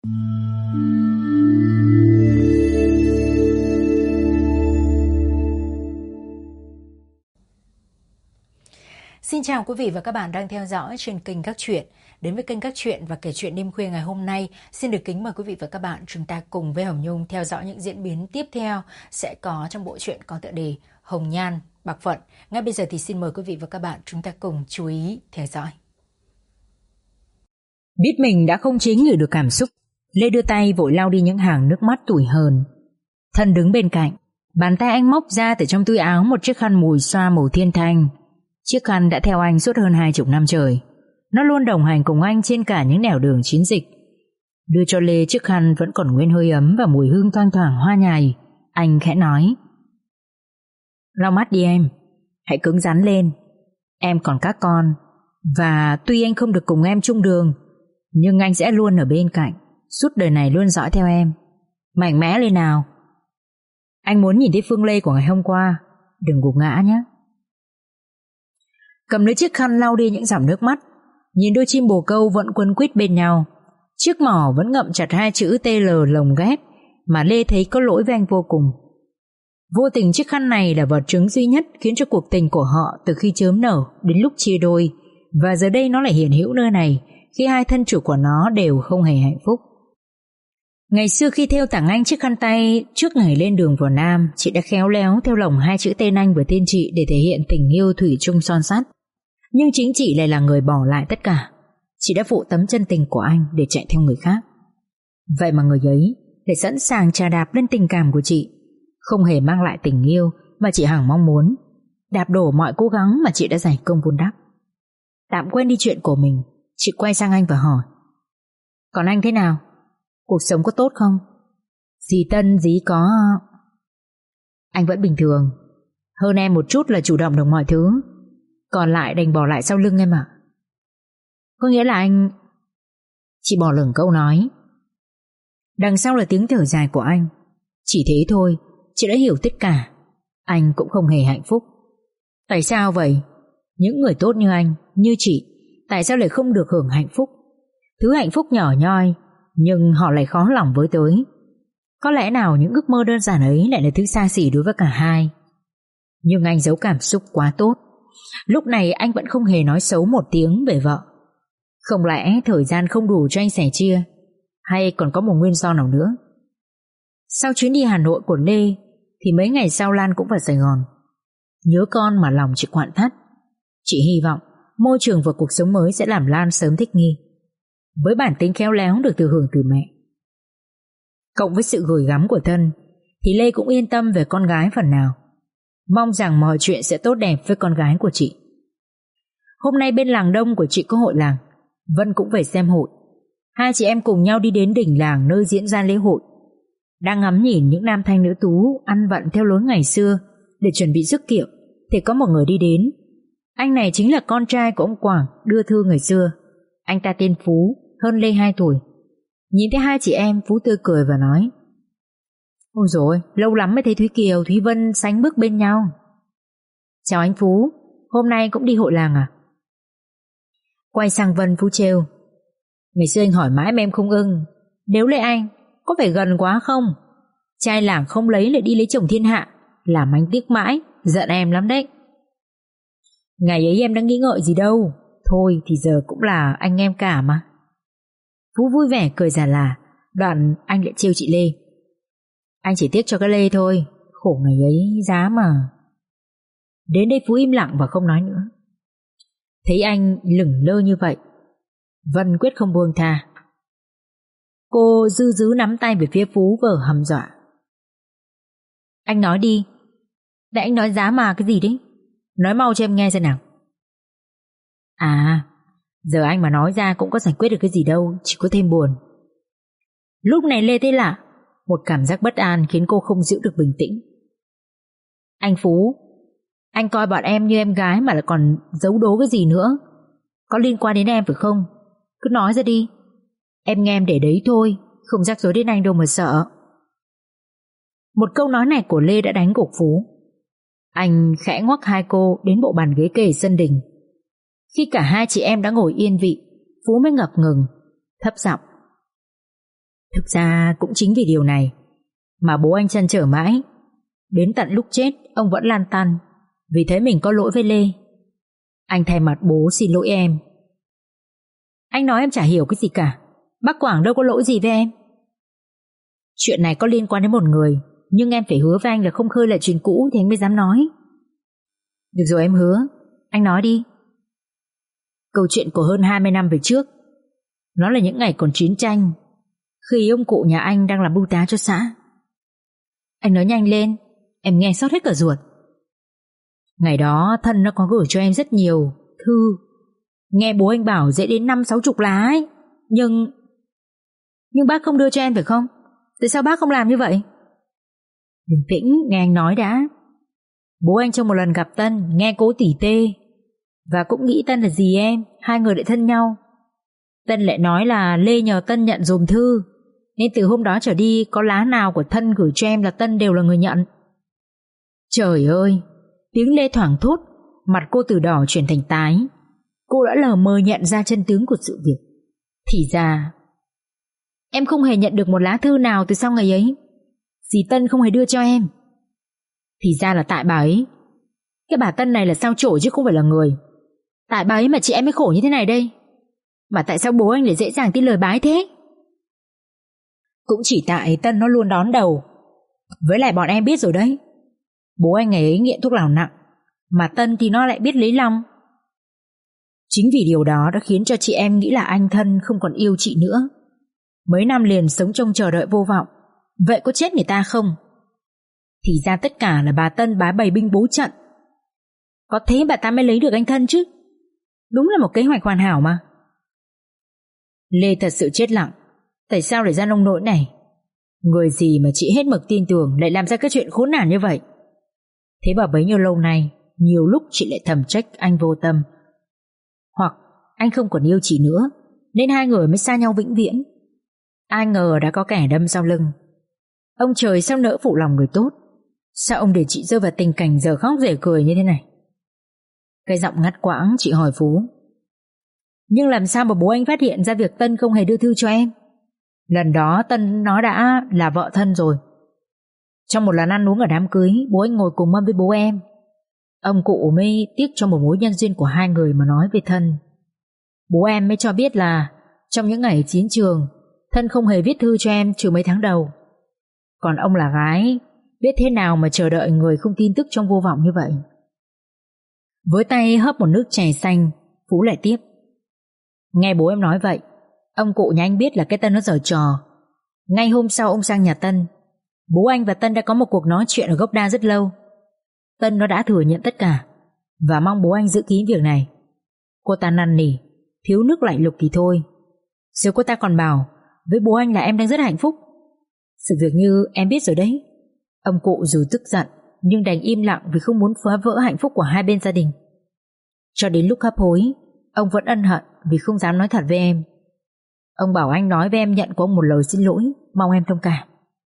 Xin chào quý vị và các bạn đang theo dõi trên kênh Các Chuyện. Đến với kênh Các Chuyện và kể chuyện đêm khuya ngày hôm nay, xin được kính mời quý vị và các bạn chúng ta cùng với Hồng Nhung theo dõi những diễn biến tiếp theo sẽ có trong bộ truyện có tựa đề Hồng Nhan Bạc Phận. Ngay bây giờ thì xin mời quý vị và các bạn chúng ta cùng chú ý theo dõi. Biết mình đã không chế ngự được cảm xúc, Lê đưa tay vội lau đi những hàng nước mắt tủi hờn. Thân đứng bên cạnh, bàn tay anh móc ra từ trong túi áo một chiếc khăn mùi xoa màu thiên thanh. Chiếc khăn đã theo anh suốt hơn 20 năm trời. Nó luôn đồng hành cùng anh trên cả những nẻo đường chiến dịch. Đưa cho Lê chiếc khăn vẫn còn nguyên hơi ấm và mùi hương thoang thoảng hoa nhài. Anh khẽ nói: "Lau mắt đi em, hãy cứng rắn lên. Em còn các con, và tuy anh không được cùng em chung đường, nhưng anh sẽ luôn ở bên cạnh, suốt đời này luôn dõi theo em. Mạnh mẽ lên nào. Anh muốn nhìn thấy Phương Lê của ngày hôm qua, đừng gục ngã nhé." Cầm lấy chiếc khăn lau đi những dòng nước mắt, nhìn đôi chim bồ câu vẫn quấn quýt bên nhau, chiếc mỏ vẫn ngậm chặt hai chữ TL lồng ghép, mà Lê thấy có lỗi với anh vô cùng. Vô tình chiếc khăn này là vật chứng duy nhất khiến cho cuộc tình của họ từ khi chớm nở đến lúc chia đôi, và giờ đây nó lại hiện hữu nơi này khi hai thân chủ của nó đều không hề hạnh phúc. Ngày xưa khi thêu tặng anh chiếc khăn tay trước ngày lên đường vào Nam, chị đã khéo léo thêu lồng hai chữ tên anh và tên chị để thể hiện tình yêu thủy chung son sắt. Nhưng chính chị lại là người bỏ lại tất cả. Chị đã phụ tấm chân tình của anh để chạy theo người khác. Vậy mà người ấy lại sẵn sàng chà đạp lên tình cảm của chị, không hề mang lại tình yêu mà chị hằng mong muốn, đạp đổ mọi cố gắng mà chị đã dày công vun đắp. Tạm quên đi chuyện của mình, chị quay sang anh và hỏi: "Còn anh thế nào? Cuộc sống có tốt không? Dì Tân dí có..." "Anh vẫn bình thường. Hơn em một chút là chủ động được mọi thứ, còn lại đành bỏ lại sau lưng em ạ." "Có nghĩa là anh..." Chị bỏ lửng câu nói. Đằng sau là tiếng thở dài của anh. Chỉ thế thôi, chị đã hiểu tất cả. Anh cũng không hề hạnh phúc. Tại sao vậy? Những người tốt như anh, như chị, tại sao lại không được hưởng hạnh phúc? Thứ hạnh phúc nhỏ nhoi, nhưng họ lại khó lòng với tới. Có lẽ nào những ước mơ đơn giản ấy lại là thứ xa xỉ đối với cả hai. Nhưng anh giấu cảm xúc quá tốt. Lúc này anh vẫn không hề nói xấu một tiếng về vợ. Không lẽ thời gian không đủ cho anh sẻ chia, hay còn có một nguyên do nào nữa? Sau chuyến đi Hà Nội của Lê thì mấy ngày sau Lan cũng vào Sài Gòn. Nhớ con mà lòng chị quặn thắt. Chị hy vọng môi trường và cuộc sống mới sẽ làm Lan sớm thích nghi. Với bản tính khéo léo được thừa hưởng từ mẹ, cộng với sự gửi gắm của Tân, thì Lê cũng yên tâm về con gái phần nào. Mong rằng mọi chuyện sẽ tốt đẹp với con gái của chị. Hôm nay bên làng đông của chị có hội làng, Vân cũng về xem hội. Hai chị em cùng nhau đi đến đỉnh làng nơi diễn ra lễ hội. Đang ngắm nhìn những nam thanh nữ tú ăn vận theo lối ngày xưa để chuẩn bị rước kiệu, thì có một người đi đến. Anh này chính là con trai của ông Quảng đưa thư ngày xưa. Anh ta tên Phú, hơn Lê 2 tuổi. Nhìn thấy hai chị em, Phú tươi cười và nói: "Ôi dồi, lâu lắm mới thấy Thúy Kiều, Thúy Vân sánh bước bên nhau." "Chào anh Phú, hôm nay cũng đi hội làng à?" Quay sang Vân, Phú trêu: "Ngày xưa anh hỏi mãi mà em không ưng. Nếu lấy anh, có phải gần quá không? Trai làng không lấy lại đi lấy chồng thiên hạ, làm anh tiếc mãi, giận em lắm đấy." "Ngày ấy em đang nghĩ ngợi gì đâu. Thôi thì giờ cũng là anh em cả mà." Phú vui vẻ cười giả là. Đoạn anh lại trêu chị Lê: "Anh chỉ tiếc cho cái Lê thôi, khổ ngày ấy giá mà." Đến đây Phú im lặng và không nói nữa. Thấy anh lửng lơ như vậy, Vân quyết không buông tha. Cô dư dứ nắm tay về phía Phú vờ hăm dọa: "Anh nói đi. Để anh nói giá mà cái gì đấy? Nói mau cho em nghe xem nào." "À, giờ anh mà nói ra cũng có giải quyết được cái gì đâu, chỉ có thêm buồn." Lúc này Lê thấy lạ, một cảm giác bất an khiến cô không giữ được bình tĩnh. "Anh Phú, anh coi bọn em như em gái mà lại còn giấu đố cái gì nữa? Có liên quan đến em phải không? Cứ nói ra đi. Em nghe em để đấy thôi, không rắc rối đến anh đâu mà sợ." Một câu nói này của Lê đã đánh gục Phú. Anh khẽ ngoắc hai cô đến bộ bàn ghế kề sân đình. Khi cả hai chị em đã ngồi yên vị, Phú mới ngập ngừng, thấp giọng: Thực ra cũng chính vì điều này mà bố anh trăn trở mãi. Đến tận lúc chết ông vẫn lăn tăn vì thấy mình có lỗi với Lê. Anh thay mặt bố xin lỗi em. Anh nói em chả hiểu cái gì cả. Bác Quảng đâu có lỗi gì với em. Chuyện này có liên quan đến một người, nhưng em phải hứa với anh là không khơi lại chuyện cũ thì anh mới dám nói. Được rồi, em hứa. Anh nói đi. Câu chuyện của hơn 20 năm về trước. Nó là những ngày còn chiến tranh, khi ông cụ nhà anh đang làm bưu tá cho xã. Anh nói nhanh lên, em nghe xót hết cả ruột. Ngày đó Thân nó có gửi cho em rất nhiều thư. Nghe bố anh bảo dễ đến 50-60 lá ấy. Nhưng bác không đưa cho em phải không? Tại sao bác không làm như vậy? Bình tĩnh, nghe anh nói đã. Bố anh trong một lần gặp Tân, nghe cố tỉ tê và cũng nghĩ Tân là dì em, hai người lại thân nhau. Tân lại nói là Lê nhờ Tân nhận dùm thư, nên từ hôm đó trở đi có lá nào của Thân gửi cho em là Tân đều là người nhận. Trời ơi, tiếng Lê thoảng thốt, mặt cô từ đỏ chuyển thành tái. Cô đã lờ mờ nhận ra chân tướng của sự việc. Thì ra em không hề nhận được một lá thư nào từ sau ngày ấy. Dì Tân không hề đưa cho em. Thì ra là tại bà ấy. Cái bà Tân này là sao chổi chứ không phải là người. Tại bà ấy mà chị em mới khổ như thế này đây. Mà tại sao bố anh lại dễ dàng tin lời bái thế? Cũng chỉ tại Tân nó luôn đón đầu. Với lại bọn em biết rồi đấy, bố anh ngày ấy nghiện thuốc lào nặng, mà Tân thì nó lại biết lấy lòng. Chính vì điều đó đã khiến cho chị em nghĩ là anh Thân không còn yêu chị nữa. Mấy năm liền sống trong chờ đợi vô vọng. Vậy có chết người ta không? Thì ra tất cả là bà Tân bá bày binh bố trận. Có thế bà ta mới lấy được anh Thân chứ. Đúng là một kế hoạch hoàn hảo mà. Lê thật sự chết lặng. Tại sao lại ra nông nỗi này? Người gì mà chị hết mực tin tưởng lại làm ra cái chuyện khốn nạn như vậy? Thế mà bấy nhiêu lâu nay, nhiều lúc chị lại thầm trách anh vô tâm. Hoặc anh không còn yêu chị nữa, nên hai người mới xa nhau vĩnh viễn. Ai ngờ đã có kẻ đâm sau lưng. Ông trời sao nỡ phụ lòng người tốt? Sao ông để chị rơi vào tình cảnh giờ khóc giờ cười như thế này? Cái giọng ngắt quãng chị hỏi Phú. Nhưng làm sao mà bố anh phát hiện ra việc Tân không hề đưa thư cho em? Lần đó Tân nó đã là vợ Thân rồi. Trong một lần ăn uống ở đám cưới, bố anh ngồi cùng mâm với bố em. Ông cụ mới tiếc cho một mối nhân duyên của hai người mà nói về Thân. Bố em mới cho biết là trong những ngày chiến trường, Thân không hề viết thư cho em trừ mấy tháng đầu. Còn ông là gái, biết thế nào mà chờ đợi người không tin tức trong vô vọng như vậy. Với tay hớp một nước chè xanh, Phú lại tiếp. Nghe bố em nói vậy, ông cụ nhà anh biết là cái Tân nó giở trò. Ngay hôm sau ông sang nhà Tân, bố anh và Tân đã có một cuộc nói chuyện ở gốc đa rất lâu. Tân nó đã thừa nhận tất cả và mong bố anh giữ kín việc này. Cô ta năn nỉ, thiếu nước lạnh lục thì thôi. Rồi cô ta còn bảo với bố anh là em đang rất hạnh phúc. Sự việc như em biết rồi đấy. Ông cụ dù tức giận nhưng đành im lặng vì không muốn phá vỡ hạnh phúc của hai bên gia đình. Cho đến lúc hấp hối, ông vẫn ân hận vì không dám nói thật với em. Ông bảo anh nói với em nhận của ông một lời xin lỗi, mong em thông cảm.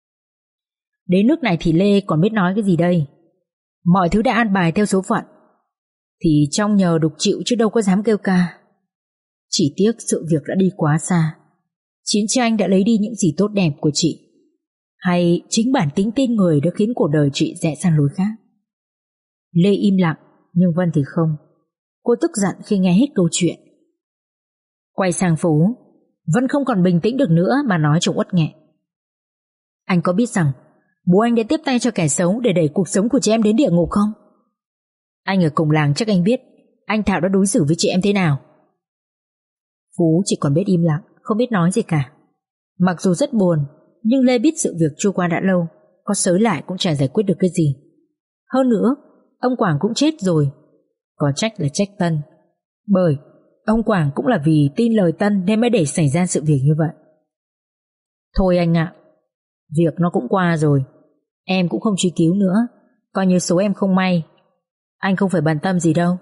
Đến nước này thì Lê còn biết nói cái gì đây? Mọi thứ đã an bài theo số phận, thì trong nhờ đục chịu chứ đâu có dám kêu ca. Chỉ tiếc sự việc đã đi quá xa. Chiến tranh đã lấy đi những gì tốt đẹp của chị, hay chính bản tính tin người đã khiến cuộc đời chị rẽ sang lối khác? Lê im lặng, nhưng Vân thì không. Cô tức giận khi nghe hết câu chuyện. Quay sang Phú, Vân không còn bình tĩnh được nữa mà nói trong uất nghẹn. Anh có biết rằng bố anh đã tiếp tay cho kẻ xấu để đẩy cuộc sống của chị em đến địa ngục không? Anh ở cùng làng chắc anh biết anh Thảo đã đối xử với chị em thế nào. Phú chỉ còn biết im lặng, không biết nói gì cả. Mặc dù rất buồn, nhưng Lê biết sự việc trôi qua đã lâu, có sới lại cũng chả giải quyết được cái gì. Hơn nữa, ông Quảng cũng chết rồi. Có trách là trách Tân, bởi ông Quảng cũng là vì tin lời Tân nên mới để xảy ra sự việc như vậy. Thôi anh ạ, việc nó cũng qua rồi, em cũng không truy cứu nữa. Coi như số em không may, anh không phải bận tâm gì đâu.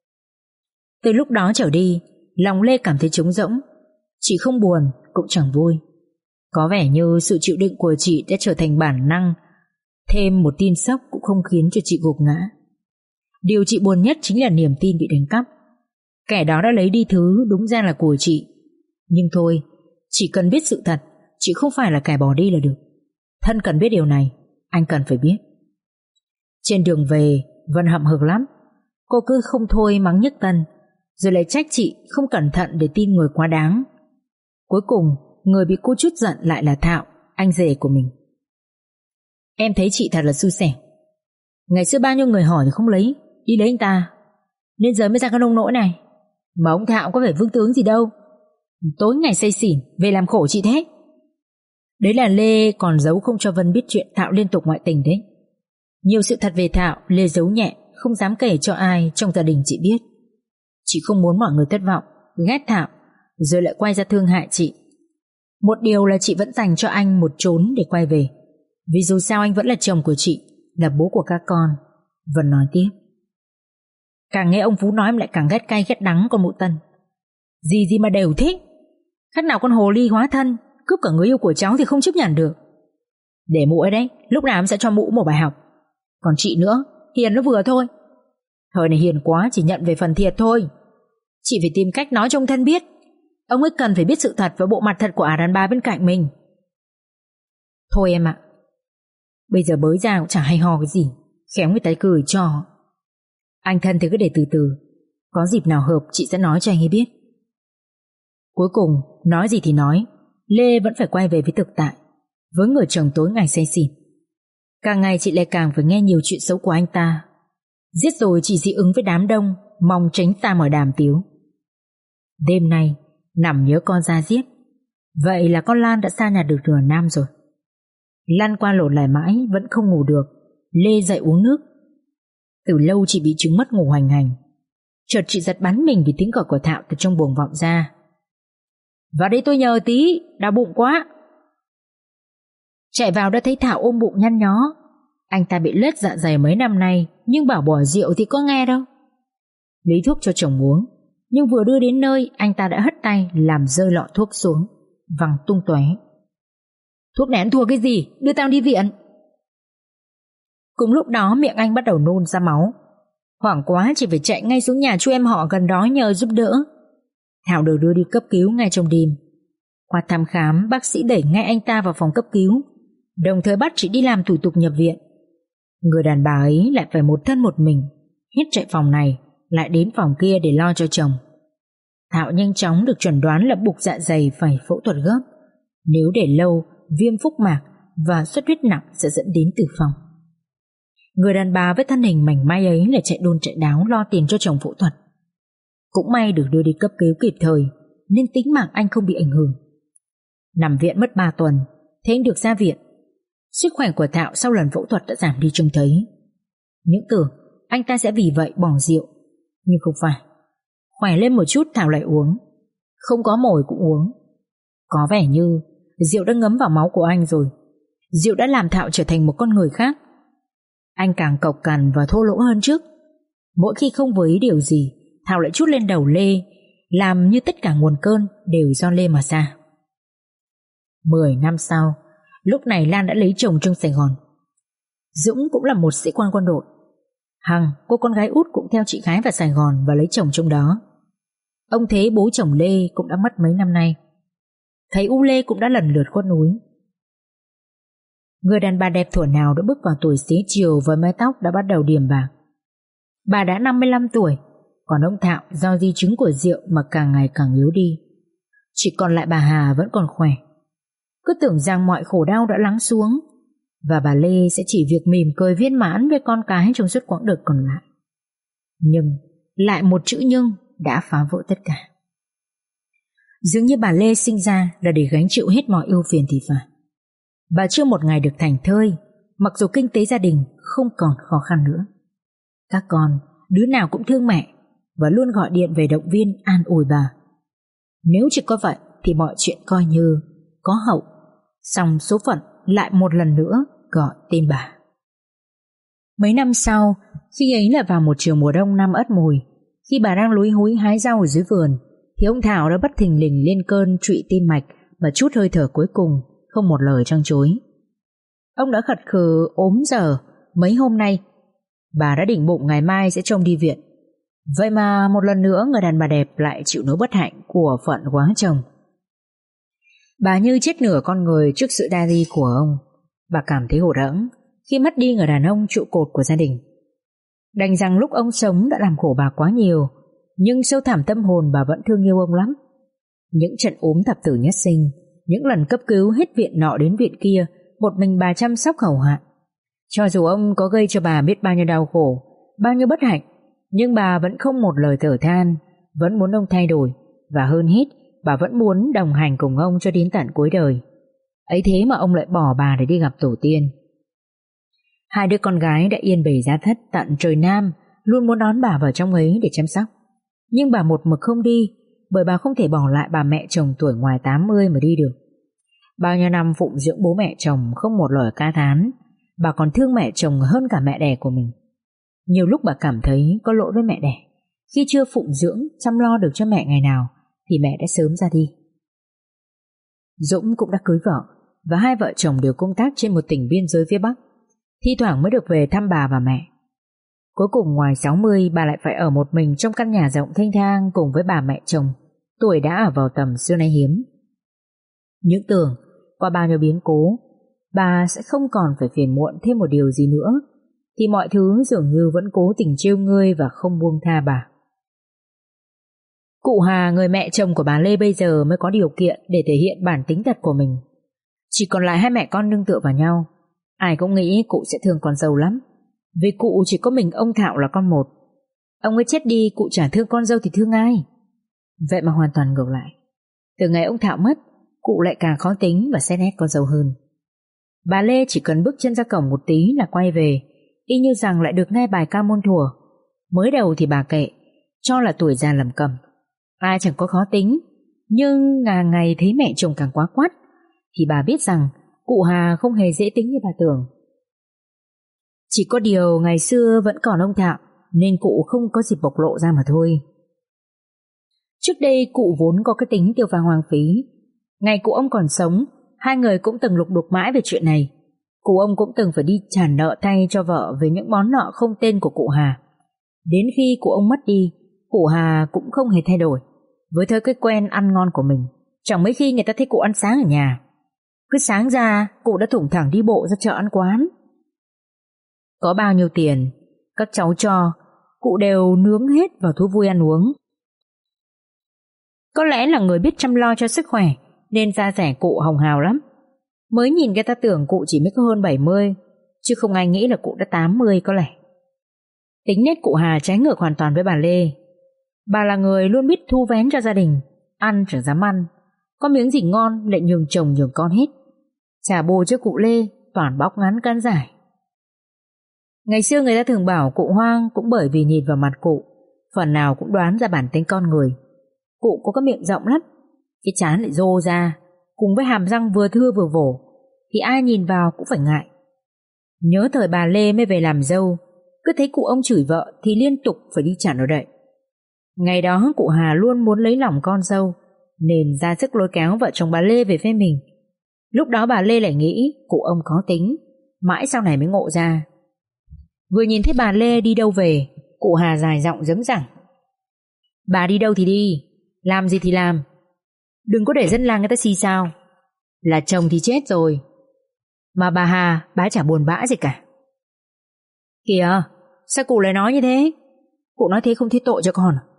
Từ lúc đó trở đi, lòng Lê cảm thấy trống rỗng. Chị không buồn cũng chẳng vui. Có vẻ như sự chịu đựng của chị đã trở thành bản năng. Thêm một tin sốc cũng không khiến cho chị gục ngã. Điều chị buồn nhất chính là niềm tin bị đánh cắp. Kẻ đó đã lấy đi thứ đúng ra là của chị. Nhưng thôi, chỉ cần biết sự thật, Chị không phải là kẻ bỏ đi là được. Thân cần biết điều này, anh cần phải biết. Trên đường về, Vân hậm hực lắm. Cô cứ không thôi mắng nhức Tân, rồi lại trách chị không cẩn thận để tin người quá đáng. Cuối cùng, người bị cô trút giận lại là Thạo, anh rể của mình. Em thấy chị thật là xui xẻo. Ngày xưa bao nhiêu người hỏi thì không lấy, đi lấy anh ta, nên giờ mới ra cái nông nỗi này. Mà ông Thạo có phải vương tướng gì đâu, tối ngày say xỉn về làm khổ chị thế. Đấy là Lê còn giấu không cho Vân biết chuyện Thạo liên tục ngoại tình đấy. Nhiều sự thật về Thạo Lê giấu nhẹ, không dám kể cho ai trong gia đình chị biết. Chị không muốn mọi người thất vọng, ghét Thạo, rồi lại quay ra thương hại chị. Một điều là chị vẫn dành cho anh một chốn để quay về, vì dù sao anh vẫn là chồng của chị, là bố của các con. Vân nói tiếp. Càng nghe ông Phú nói em lại càng ghét cay ghét đắng con Mụ Tân. Gì gì mà đều thích. Khác nào con hồ ly hóa thân, cướp cả người yêu của cháu thì không chấp nhận được. Để Mụ ấy đấy, lúc nào em sẽ cho Mụ một bài học. Còn chị nữa, hiền nó vừa thôi. Thời này hiền quá chỉ nhận về phần thiệt thôi. Chị phải tìm cách nói cho ông Thân biết. Ông ấy cần phải biết sự thật và bộ mặt thật của đàn bà bên cạnh mình. Thôi em ạ, bây giờ bới ra cũng chẳng hay ho cái gì, khéo người ta cười cho. Anh Thân thì cứ để từ từ, có dịp nào hợp chị sẽ nói cho anh ấy biết. Cuối cùng, nói gì thì nói, Lê vẫn phải quay về với thực tại, với người chồng tối ngày say xỉn. Càng ngày chị lại càng phải nghe nhiều chuyện xấu của anh ta. Giết rồi chỉ dị ứng với đám đông, mong tránh xa mở đàm tiếu. Đêm nay nằm nhớ con ra giết. Vậy là con Lan đã xa nhà được nửa năm rồi. Lăn qua lộn lại mãi vẫn không ngủ được. Lê dậy uống nước. Từ lâu chị bị chứng mất ngủ hoành hành. Chợt chị giật bắn mình vì tiếng gọi của Thạo từ trong buồng vọng ra. Vào đây tôi nhờ tí, đau bụng quá. Chạy vào đã thấy Thạo ôm bụng nhăn nhó. Anh ta bị loét dạ dày mấy năm nay, nhưng bảo bỏ rượu thì có nghe đâu. Lấy thuốc cho chồng uống, nhưng vừa đưa đến nơi anh ta đã hất tay làm rơi lọ thuốc xuống, văng tung tóe. Thuốc này ăn thua cái gì, đưa tao đi viện. Cùng lúc đó miệng anh bắt đầu nôn ra máu. Hoảng quá chỉ phải chạy ngay xuống nhà chú em họ gần đó nhờ giúp đỡ. Thảo được đưa đi cấp cứu ngay trong đêm. Qua thăm khám, bác sĩ đẩy ngay anh ta vào phòng cấp cứu, đồng thời bắt chị đi làm thủ tục nhập viện. Người đàn bà ấy lại phải một thân một mình, hết chạy phòng này lại đến phòng kia để lo cho chồng. Thảo nhanh chóng được chẩn đoán là bục dạ dày phải phẫu thuật gấp. Nếu để lâu, viêm phúc mạc và xuất huyết nặng sẽ dẫn đến tử vong. Người đàn bà với thân hình mảnh mai ấy lại chạy đôn chạy đáo lo tiền cho chồng phẫu thuật. Cũng may được đưa đi cấp cứu kịp thời nên tính mạng anh không bị ảnh hưởng. Nằm viện mất 3 tuần, thế anh được ra viện. Sức khỏe của Thạo sau lần phẫu thuật đã giảm đi trông thấy. Những tưởng anh ta sẽ vì vậy bỏ rượu, nhưng không phải. Khỏe lên một chút Thảo lại uống. Không có mồi cũng uống. Có vẻ như rượu đã ngấm vào máu của anh rồi. Rượu đã làm Thạo trở thành một con người khác. Anh càng cộc cằn và thô lỗ hơn trước. Mỗi khi không vừa ý điều gì, Thảo lại trút lên đầu Lê, làm như tất cả nguồn cơn đều do Lê mà ra. 10 năm sau, lúc này Lan đã lấy chồng trong Sài Gòn. Dũng cũng là một sĩ quan quân đội. Hằng, cô con gái út cũng theo chị gái vào Sài Gòn và lấy chồng trong đó. Ông Thế bố chồng Lê cũng đã mất mấy năm nay. Thầy U Lê cũng đã lần lượt khuất núi. Người đàn bà đẹp thuở nào đã bước vào tuổi xế chiều với mái tóc đã bắt đầu điểm bạc. Bà đã 55 tuổi, còn ông Thạo do di chứng của rượu mà càng ngày càng yếu đi. Chỉ còn lại bà Hà vẫn còn khỏe. Cứ tưởng rằng mọi khổ đau đã lắng xuống và bà Lê sẽ chỉ việc mỉm cười viên mãn với con cái trong suốt quãng đời còn lại. Nhưng lại một chữ nhưng đã phá vỡ tất cả. Dường như bà Lê sinh ra là để gánh chịu hết mọi ưu phiền thì phải. Bà chưa một ngày được thảnh thơi, mặc dù kinh tế gia đình không còn khó khăn nữa. Các con, đứa nào cũng thương mẹ và luôn gọi điện về động viên an ủi bà. Nếu chỉ có vậy thì mọi chuyện coi như có hậu, song số phận lại một lần nữa gọi tên bà. Mấy năm sau, khi ấy là vào một chiều mùa đông năm Ất Mùi, khi bà đang lúi húi hái rau ở dưới vườn, thì ông Thảo đã bất thình lình lên cơn trụy tim mạch và trút hơi thở cuối cùng, không một lời trăng chối. Ông đã khật khừ ốm dở mấy hôm nay. Bà đã định bụng ngày mai sẽ trông đi viện. Vậy mà một lần nữa người đàn bà đẹp lại chịu nỗi bất hạnh của phận quá chồng. Bà như chết nửa con người trước sự đa di của ông. Bà cảm thấy hụt hẫng khi mất đi người đàn ông trụ cột của gia đình. Đành rằng lúc ông sống đã làm khổ bà quá nhiều, nhưng sâu thẳm tâm hồn bà vẫn thương yêu ông lắm. Những trận ốm thập tử nhất sinh, những lần cấp cứu hết viện nọ đến viện kia, một mình bà chăm sóc hầu hạ. Cho dù ông có gây cho bà biết bao nhiêu đau khổ, bao nhiêu bất hạnh, nhưng bà vẫn không một lời thở than, vẫn muốn ông thay đổi, và hơn hết, bà vẫn muốn đồng hành cùng ông cho đến tận cuối đời. Ấy thế mà ông lại bỏ bà để đi gặp tổ tiên. Hai đứa con gái đã yên bề giá thất tận trời Nam, luôn muốn đón bà vào trong ấy để chăm sóc. Nhưng bà một mực không đi, bởi bà không thể bỏ lại bà mẹ chồng tuổi ngoài 80 mà đi được. Bao nhiêu năm phụng dưỡng bố mẹ chồng không một lời ca thán, bà còn thương mẹ chồng hơn cả mẹ đẻ của mình. Nhiều lúc bà cảm thấy có lỗi với mẹ đẻ, khi chưa phụng dưỡng chăm lo được cho mẹ ngày nào thì mẹ đã sớm ra đi. Dũng cũng đã cưới vợ, và hai vợ chồng đều công tác trên một tỉnh biên giới phía Bắc, thi thoảng mới được về thăm bà và mẹ. Cuối cùng ngoài 60, bà lại phải ở một mình trong căn nhà rộng thênh thang cùng với bà mẹ chồng, tuổi đã ở vào tầm xưa nay hiếm. Những tưởng qua bao nhiêu biến cố, bà sẽ không còn phải phiền muộn thêm một điều gì nữa, thì mọi thứ dường như vẫn cố tình trêu ngươi và không buông tha bà. Cụ Hà, người mẹ chồng của bà Lê bây giờ mới có điều kiện để thể hiện bản tính thật của mình. Chỉ còn lại hai mẹ con nương tựa vào nhau. Ai cũng nghĩ cụ sẽ thương con dâu lắm, vì cụ chỉ có mình ông Thạo là con một. Ông ấy chết đi, cụ chả thương con dâu thì thương ai? Vậy mà hoàn toàn ngược lại. Từ ngày ông Thạo mất, cụ lại càng khó tính và xét nét con dâu hơn. Bà Lê chỉ cần bước chân ra cổng một tí là quay về, y như rằng lại được nghe bài ca môn thuở. Mới đầu thì bà kệ, cho là tuổi già lầm cầm, ai chẳng có khó tính. Nhưng ngày ngày thấy mẹ chồng càng quá quắt, thì bà biết rằng cụ Hà không hề dễ tính như bà tưởng. Chỉ có điều ngày xưa vẫn còn ông Thạo, nên cụ không có dịp bộc lộ ra mà thôi. Trước đây cụ vốn có cái tính tiêu pha hoang phí. Ngày cụ ông còn sống, hai người cũng từng lục đục mãi về chuyện này. Cụ ông cũng từng phải đi trả nợ thay cho vợ về những món nợ không tên của cụ Hà. Đến khi cụ ông mất đi, cụ Hà cũng không hề thay đổi, với thói cái quen ăn ngon của mình. Chẳng mấy khi người ta thấy cụ ăn sáng ở nhà. Cứ sáng ra, cụ đã thủng thẳng đi bộ ra chợ ăn quán. Có bao nhiêu tiền các cháu cho, cụ đều nướng hết vào thú vui ăn uống. Có lẽ là người biết chăm lo cho sức khỏe, nên da dẻ cụ hồng hào lắm. Mới nhìn người ta tưởng cụ chỉ mới có hơn 70, chứ không ai nghĩ là cụ đã 80 có lẽ. Tính nết cụ Hà trái ngược hoàn toàn với bà Lê. Bà là người luôn biết thu vén cho gia đình, ăn chẳng dám ăn, có miếng gì ngon lại nhường chồng nhường con hết. Trả bù cho cụ Lê toàn bóc ngắn can giải. Ngày xưa người ta thường bảo cụ hoang cũng bởi vì nhìn vào mặt cụ, phần nào cũng đoán ra bản tính con người. Cụ có cái miệng rộng lắm, cái trán lại rô ra, cùng với hàm răng vừa thưa vừa vổ, thì ai nhìn vào cũng phải ngại. Nhớ thời bà Lê mới về làm dâu, cứ thấy cụ ông chửi vợ thì liên tục phải đi trả nổi đậy. Ngày đó cụ Hà luôn muốn lấy lòng con dâu, nên ra sức lôi kéo vợ chồng bà Lê về phe mình. Lúc đó bà Lê lại nghĩ cụ ông có tính, mãi sau này mới ngộ ra. Vừa nhìn thấy bà Lê đi đâu về, cụ Hà dài giọng dấm dẳng: bà đi đâu thì đi, làm gì thì làm, đừng có để dân làng người ta xì xào. Là chồng thì chết rồi, mà bà Hà bá chả buồn bã gì cả. Kìa, sao cụ lại nói như thế? Cụ nói thế không thấy tội cho con à?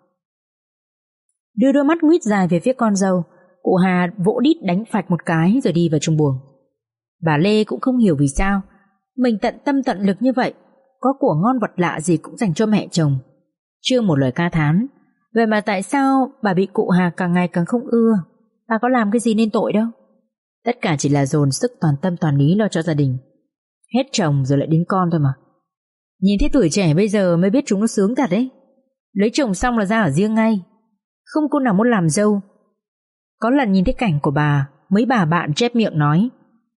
Đưa đôi mắt nguýt dài về phía con dâu, cụ Hà vỗ đít đánh phạch một cái rồi đi vào trong buồng. Bà Lê cũng không hiểu vì sao mình tận tâm tận lực như vậy, có của ngon vật lạ gì cũng dành cho mẹ chồng, chưa một lời ca thán. Vậy mà tại sao bà bị cụ Hà càng ngày càng không ưa? Bà có làm cái gì nên tội đâu. Tất cả chỉ là dồn sức toàn tâm toàn ý lo cho gia đình. Hết chồng rồi lại đến con thôi mà. Nhìn thấy tuổi trẻ bây giờ mới biết chúng nó sướng thật đấy. Lấy chồng xong là ra ở riêng ngay, không cô nào muốn làm dâu. Có lần nhìn thấy cảnh của bà, mấy bà bạn chép miệng nói: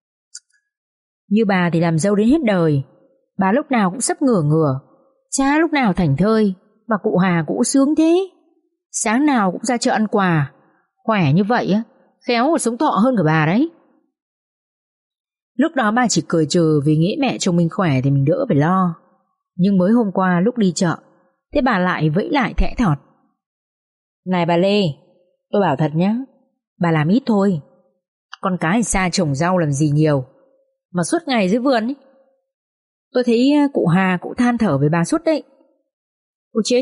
như bà thì làm dâu đến hết đời. Bà lúc nào cũng sắp ngửa ngửa, cha lúc nào thảnh thơi, mà cụ Hà cũng sướng thế. Sáng nào cũng ra chợ ăn quà, khỏe như vậy á, khéo còn sống thọ hơn cả bà đấy. Lúc đó bà chỉ cười trừ vì nghĩ mẹ chồng mình khỏe thì mình đỡ phải lo. Nhưng mới hôm qua lúc đi chợ, thế bà lại vẫy lại thẽ thọt: này bà Lê, tôi bảo thật nhá, bà làm ít thôi. Con cái xa trồng rau làm gì nhiều, mà suốt ngày dưới vườn ấy. Tôi thấy cụ Hà cũng than thở với bà suốt đấy. Ôi chết,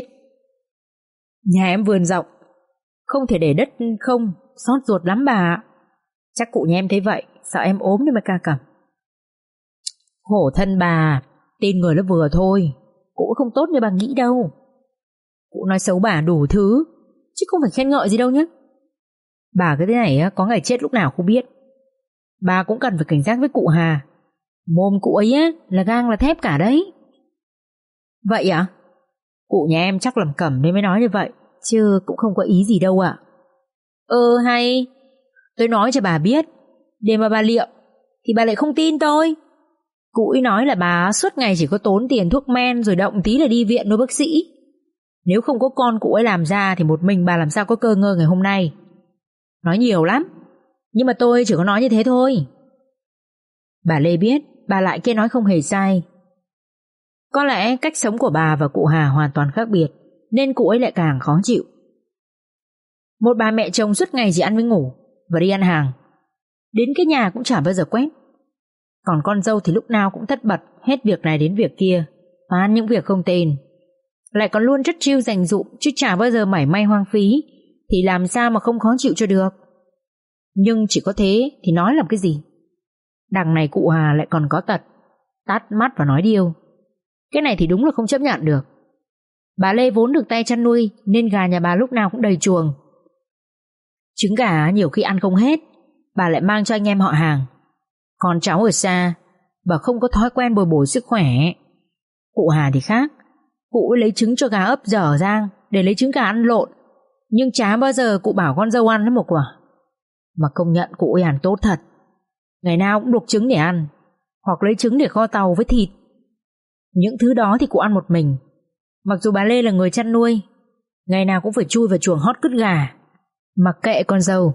nhà em vườn rộng, không thể để đất không, xót ruột lắm bà ạ. Chắc cụ nhà em thấy vậy, sợ em ốm nên mới ca cẩm. Khổ thân bà, tin người nó vừa thôi, cụ không tốt như bà nghĩ đâu. Cụ nói xấu bà đủ thứ, chứ không phải khen ngợi gì đâu nhé. Bà cái thế này có ngày chết lúc nào không biết. Bà cũng cần phải cảnh giác với cụ Hà. Mồm cụ ấy là gang là thép cả đấy. Vậy ạ? Cụ nhà em chắc lầm cẩm nên mới nói như vậy, chứ cũng không có ý gì đâu ạ. Hay, tôi nói cho bà biết, để mà bà liệu thì bà lại không tin tôi. Cụ ấy nói là bà suốt ngày chỉ có tốn tiền thuốc men rồi động tí là đi viện nuôi bác sĩ. Nếu không có con cụ ấy làm ra thì một mình bà làm sao có cơ ngơi ngày hôm nay. Nói nhiều lắm, nhưng mà tôi chỉ có nói như thế thôi. Bà Lê biết bà lại kia nói không hề sai. Có lẽ cách sống của bà và cụ Hà hoàn toàn khác biệt, nên cụ ấy lại càng khó chịu. Một bà mẹ chồng suốt ngày chỉ ăn với ngủ và đi ăn hàng, đến cái nhà cũng chả bao giờ quét. Còn con dâu thì lúc nào cũng tất bật, hết việc này đến việc kia, phán những việc không tên. Lại còn luôn rất chiêu dành dụm, chứ chả bao giờ mảy may hoang phí, thì làm sao mà không khó chịu cho được. Nhưng chỉ có thế thì nói làm cái gì. Đằng này cụ Hà lại còn có tật tắt mắt và nói điêu. Cái này thì đúng là không chấp nhận được. Bà Lê vốn được tay chăn nuôi, nên gà nhà bà lúc nào cũng đầy chuồng. Trứng gà nhiều khi ăn không hết, bà lại mang cho anh em họ hàng. Còn cháu ở xa, bà không có thói quen bồi bổ sức khỏe. Cụ Hà thì khác, cụ lấy trứng cho gà ấp dở dang để lấy trứng gà ăn lộn, nhưng chả bao giờ cụ bảo con dâu ăn lấy một quả. Mà công nhận cụ ấy ăn tốt thật, ngày nào cũng luộc trứng để ăn, hoặc lấy trứng để kho tàu với thịt. Những thứ đó thì cụ ăn một mình. Mặc dù bà Lê là người chăn nuôi, ngày nào cũng phải chui vào chuồng hót cứt gà, mặc kệ con dâu.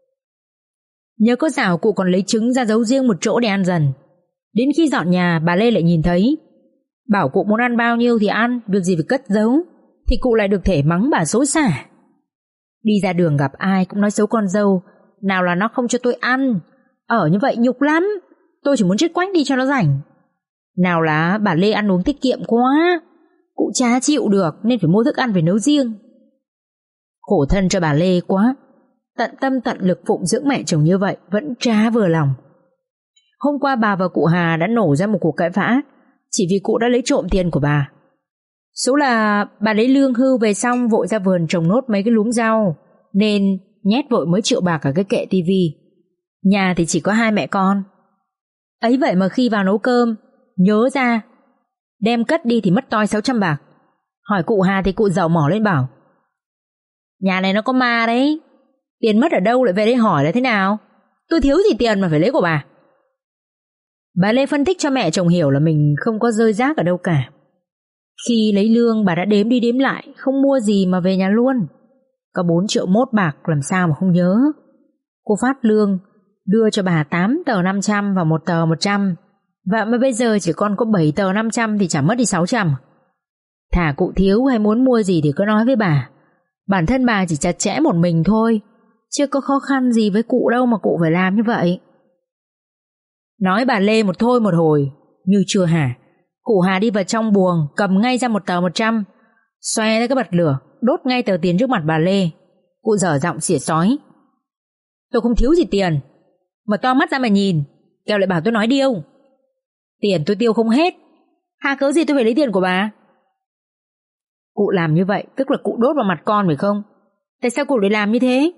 Nhớ có dạo cụ còn lấy trứng ra giấu riêng một chỗ để ăn dần. Đến khi dọn nhà bà Lê lại nhìn thấy, bảo cụ muốn ăn bao nhiêu thì ăn, việc gì phải cất giấu, thì cụ lại được thể mắng bà xối xả. Đi ra đường gặp ai cũng nói xấu con dâu, nào là nó không cho tôi ăn, ở như vậy nhục lắm, tôi chỉ muốn chết quách đi cho nó rảnh. Nào là bà Lê ăn uống tiết kiệm quá, cụ chả chịu được nên phải mua thức ăn về nấu riêng. Khổ thân cho bà Lê quá, tận tâm tận lực phụng dưỡng mẹ chồng như vậy vẫn chả vừa lòng. Hôm qua bà và cụ Hà đã nổ ra một cuộc cãi vã, chỉ vì cụ đã lấy trộm tiền của bà. Số là bà lấy lương hưu về xong vội ra vườn trồng nốt mấy cái luống rau, nên nhét vội mấy triệu bạc ở cái kệ tivi. Nhà thì chỉ có hai mẹ con. Ấy vậy mà khi vào nấu cơm nhớ ra đem cất đi thì mất toi 600 bạc. Hỏi cụ Hà thì cụ giàu mỏ lên bảo, nhà này nó có ma đấy, tiền mất ở đâu lại về đây hỏi là thế nào? Tôi thiếu gì tiền mà phải lấy của bà? Bà Lê phân tích cho mẹ chồng hiểu là mình không có rơi rác ở đâu cả. Khi lấy lương bà đã đếm đi đếm lại, không mua gì mà về nhà luôn. Có 4 triệu mốt bạc làm sao mà không nhớ. Cô phát lương đưa cho bà 8 tờ 500 và 1 tờ 100. Vậy mà bây giờ chỉ còn có 7 tờ 500 thì chẳng mất đi 600. Thà cụ thiếu hay muốn mua gì thì cứ nói với bà. Bản thân bà chỉ chặt chẽ một mình thôi, chưa có khó khăn gì với cụ đâu mà cụ phải làm như vậy. Nói bà Lê một thôi một hồi như chưa hả, cụ Hà đi vào trong buồng cầm ngay ra 1 tờ 100, xoe ra cái bật lửa đốt ngay tờ tiền trước mặt bà Lê. Cụ dở giọng xỉa xói, tôi không thiếu gì tiền, mà to mắt ra mà nhìn, kẻo lại bảo tôi nói điêu. Tiền tôi tiêu không hết, hà cớ gì tôi phải lấy tiền của bà? Cụ làm như vậy tức là cụ đốt vào mặt con phải không? Tại sao cụ lại làm như thế?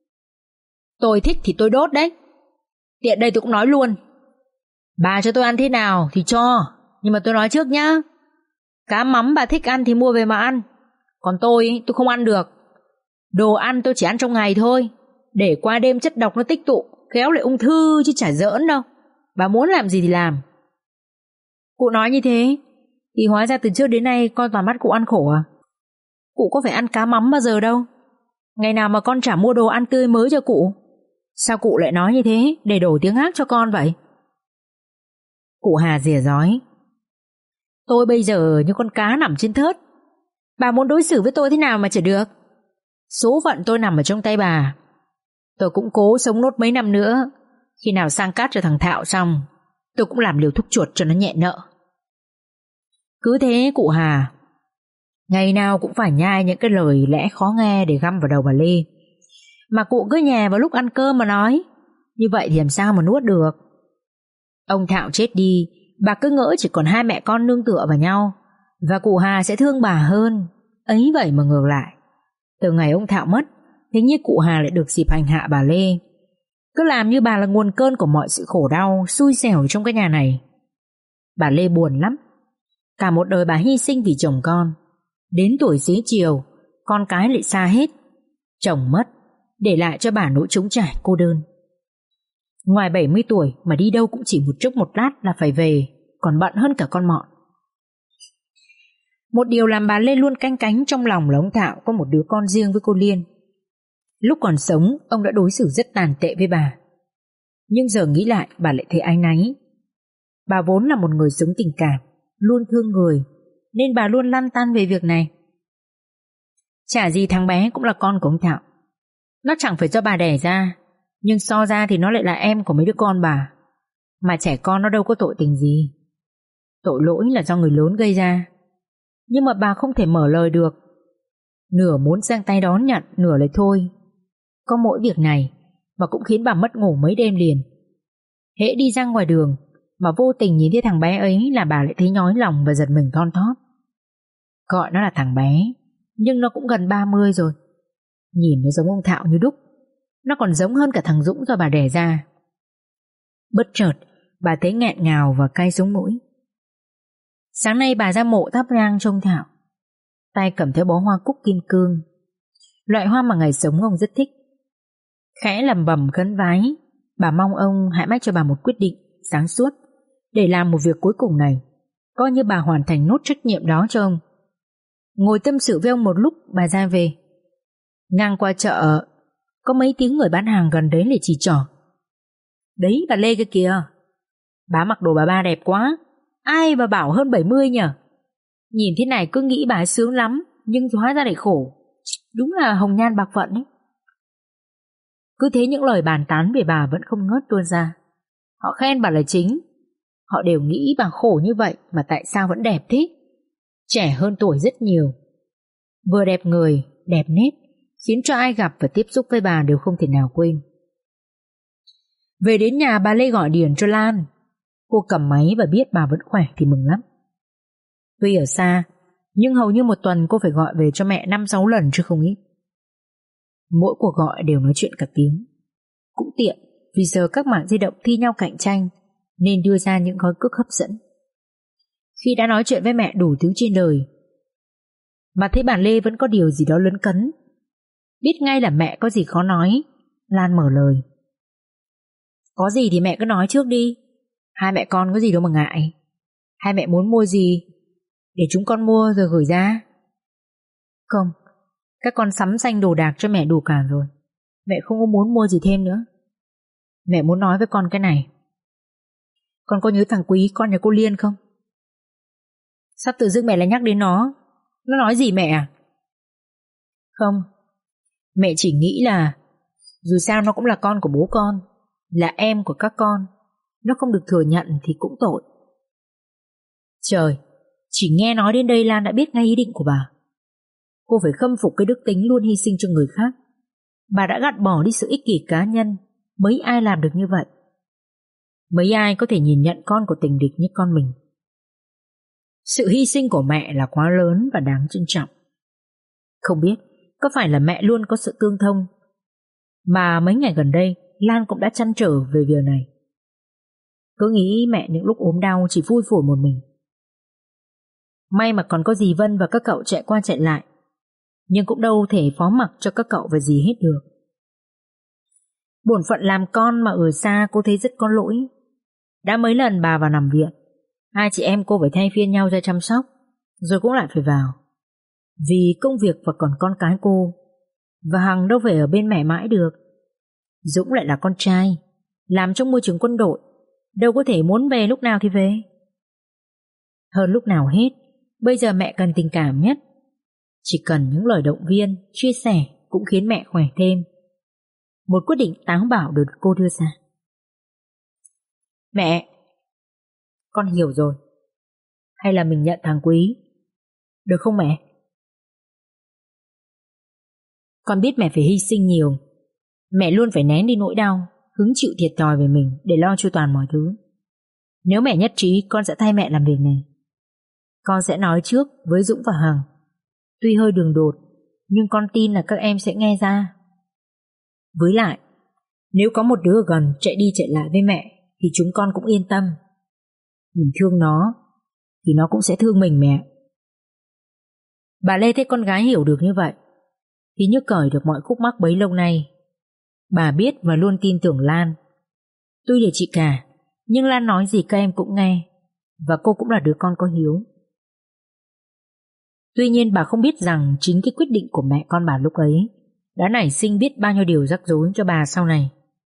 Tôi thích thì tôi đốt đấy. Tiện đây tôi cũng nói luôn, bà cho tôi ăn thế nào thì cho, nhưng mà tôi nói trước nhá, cá mắm bà thích ăn thì mua về mà ăn, còn tôi không ăn được. Đồ ăn tôi chỉ ăn trong ngày thôi, để qua đêm chất độc nó tích tụ, khéo lại ung thư chứ chả giỡn đâu. Bà muốn làm gì thì làm. Cụ nói như thế thì hóa ra từ trước đến nay con toàn bắt cụ ăn khổ à? Cụ có phải ăn cá mắm bao giờ đâu, ngày nào mà con chả mua đồ ăn tươi mới cho cụ. Sao cụ lại nói như thế để đổ tiếng ác cho con vậy? Cụ Hà rỉa rói, tôi bây giờ như con cá nằm trên thớt, bà muốn đối xử với tôi thế nào mà chả được. Số phận tôi nằm ở trong tay bà. Tôi cũng cố sống nốt mấy năm nữa, Khi nào sang cát cho thằng Thạo xong, tôi cũng làm liều thuốc chuột cho nó nhẹ nợ. Cứ thế cụ Hà ngày nào cũng phải nhai những cái lời lẽ khó nghe để găm vào đầu bà Lê. Mà cụ cứ nhè vào lúc ăn cơm mà nói, như vậy thì làm sao mà nuốt được. Ông Thạo chết đi, bà cứ ngỡ chỉ còn hai mẹ con nương tựa vào nhau, và cụ Hà sẽ thương bà hơn. Ấy vậy mà ngược lại, từ ngày ông Thạo mất, hình như cụ Hà lại được dịp hành hạ bà Lê, cứ làm như bà là nguồn cơn của mọi sự khổ đau xui xẻo trong cái nhà này. Bà Lê buồn lắm. Cả một đời bà hy sinh vì chồng con, đến tuổi xế chiều con cái lại xa hết, chồng mất, để lại cho bà nỗi trống trải cô đơn. Ngoài 70 tuổi mà đi đâu cũng chỉ một chốc một lát là phải về, còn bận hơn cả con mọn. Một điều làm bà Lê luôn canh cánh trong lòng là ông Thạo có một đứa con riêng với cô Liên. Lúc còn sống, ông đã đối xử rất tàn tệ với bà, nhưng giờ nghĩ lại bà lại thấy áy náy. Bà vốn là một người sống tình cảm, luôn thương người, nên bà luôn lăn tăn về việc này. Chả gì thằng bé cũng là con của ông Thạo. Nó chẳng phải do bà đẻ ra, nhưng so ra thì nó lại là em của mấy đứa con bà. Mà trẻ con nó đâu có tội tình gì. Tội lỗi là do người lớn gây ra, nhưng mà bà không thể mở lời được. Nửa muốn giang tay đón nhận, nửa lại thôi. Có mỗi việc này mà cũng khiến bà mất ngủ mấy đêm liền. Hễ đi ra ngoài đường mà vô tình nhìn thấy thằng bé ấy là bà lại thấy nhói lòng và giật mình thon thót. Gọi nó là thằng bé, nhưng nó cũng gần 30 rồi. Nhìn nó giống ông Thạo như đúc. Nó còn giống hơn cả thằng Dũng do bà đẻ ra. Bất chợt bà thấy nghẹn ngào và cay sống mũi. Sáng nay bà ra mộ thắp nhang cho ông Thạo, tay cầm theo bó hoa cúc kim cương, loại hoa mà ngày sống ông rất thích. Khẽ lẩm bẩm khấn vái, bà mong ông hãy mách cho bà một quyết định sáng suốt để làm một việc cuối cùng này, coi như bà hoàn thành nốt trách nhiệm đó cho ông. Ngồi tâm sự với ông một lúc, bà ra về. Ngang qua chợ, có mấy tiếng người bán hàng gần đấy lại chỉ trỏ. Đấy bà Lê kia kìa, bà mặc đồ bà ba đẹp quá, ai mà bảo hơn 70 nhỉ. Nhìn thế này cứ nghĩ bà ấy sướng lắm, nhưng hóa ra lại khổ. Đúng là hồng nhan bạc phận ấy. Cứ thế những lời bàn tán về bà vẫn không ngớt tuôn ra. Họ khen bà là chính. Họ đều nghĩ bà khổ như vậy mà tại sao vẫn đẹp thế. Trẻ hơn tuổi rất nhiều, vừa đẹp người, đẹp nết, khiến cho ai gặp và tiếp xúc với bà đều không thể nào quên. Về đến nhà, bà Lê gọi điện cho Lan. Cô cầm máy và biết bà vẫn khỏe thì mừng lắm. Tuy ở xa, nhưng hầu như một tuần cô phải gọi về cho mẹ 5-6 lần chứ không ít. Mỗi cuộc gọi đều nói chuyện cả tiếng. Cũng tiện, vì giờ các mạng di động thi nhau cạnh tranh nên đưa ra những gói cước hấp dẫn. Khi đã nói chuyện với mẹ đủ thứ trên đời mà thấy bà Lê vẫn có điều gì đó lấn cấn, biết ngay là mẹ có gì khó nói, Lan mở lời. Có gì thì mẹ cứ nói trước đi, hai mẹ con có gì đâu mà ngại. Hai mẹ muốn mua gì để chúng con mua rồi gửi ra. Không, các con sắm xanh đồ đạc cho mẹ đủ cả rồi, mẹ không có muốn mua gì thêm nữa. Mẹ muốn nói với con cái này. Con có nhớ thằng Quý, con nhà cô Liên không? Sao tự dưng mẹ lại nhắc đến nó? Nó nói gì mẹ à? Không, mẹ chỉ nghĩ là dù sao nó cũng là con của bố con, là em của các con. Nó không được thừa nhận thì cũng tội. Trời, chỉ nghe nói đến đây Lan đã biết ngay ý định của bà. Cô phải khâm phục cái đức tính luôn hy sinh cho người khác. Bà đã gạt bỏ đi sự ích kỷ cá nhân. Mấy ai làm được như vậy? Mấy ai có thể nhìn nhận con của tình địch như con mình? Sự hy sinh của mẹ là quá lớn và đáng trân trọng. Không biết có phải là mẹ luôn có sự tương thông, mà mấy ngày gần đây Lan cũng đã trăn trở về việc này. Cứ nghĩ mẹ những lúc ốm đau chỉ vui phủi một mình. May mà còn có dì Vân và các cậu chạy qua chạy lại, nhưng cũng đâu thể phó mặc cho các cậu và dì hết được. Bổn phận làm con mà ở xa cô thấy rất có lỗi. Đã mấy lần bà vào nằm viện, hai chị em cô phải thay phiên nhau ra chăm sóc, rồi cũng lại phải vào. Vì công việc và còn con cái cô, và Hằng đâu phải ở bên mẹ mãi được. Dũng lại là con trai, làm trong môi trường quân đội, đâu có thể muốn về lúc nào thì về. Hơn lúc nào hết, bây giờ mẹ cần tình cảm nhất. Chỉ cần những lời động viên, chia sẻ cũng khiến mẹ khỏe thêm. Một quyết định táo bạo được cô đưa ra. Mẹ! Con hiểu rồi. Hay là mình nhận thằng Quý, được không mẹ? Con biết mẹ phải hy sinh nhiều. Mẹ luôn phải nén đi nỗi đau, hứng chịu thiệt thòi về mình để lo chu toàn mọi thứ. Nếu mẹ nhất trí, con sẽ thay mẹ làm việc này. Con sẽ nói trước với Dũng và Hằng. Tuy hơi đường đột, nhưng con tin là các em sẽ nghe ra. Với lại, nếu có một đứa ở gần chạy đi chạy lại với mẹ thì chúng con cũng yên tâm. Mình thương nó thì nó cũng sẽ thương mình mẹ. Bà Lê thấy con gái hiểu được như vậy thì nhức cởi được mọi khúc mắc bấy lâu nay. Bà biết và luôn tin tưởng Lan. Tuy là chị cả, nhưng Lan nói gì các em cũng nghe, và cô cũng là đứa con có hiếu. Tuy nhiên bà không biết rằng chính cái quyết định của mẹ con bà lúc ấy đã nảy sinh biết bao nhiêu điều rắc rối cho bà sau này.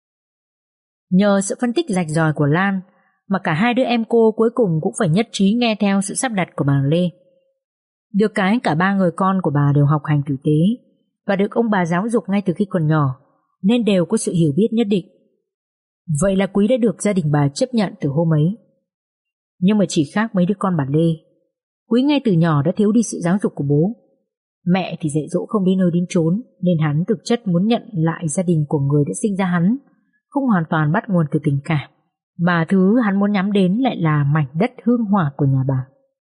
Nhờ sự phân tích rạch ròi của Lan mà cả hai đứa em cô cuối cùng cũng phải nhất trí nghe theo sự sắp đặt của bà Lê. Được cái cả ba người con của bà đều học hành tử tế và được ông bà giáo dục ngay từ khi còn nhỏ, nên đều có sự hiểu biết nhất định. Vậy là Quý đã được gia đình bà chấp nhận từ hôm ấy. Nhưng mà chỉ khác mấy đứa con bà Lê, Quý ngay từ nhỏ đã thiếu đi sự giáo dục của bố. Mẹ thì dạy dỗ không đến nơi đến chốn, nên hắn thực chất muốn nhận lại gia đình của người đã sinh ra hắn, không hoàn toàn bắt nguồn từ tình cảm, mà thứ hắn muốn nhắm đến lại là mảnh đất hương hỏa của nhà bà.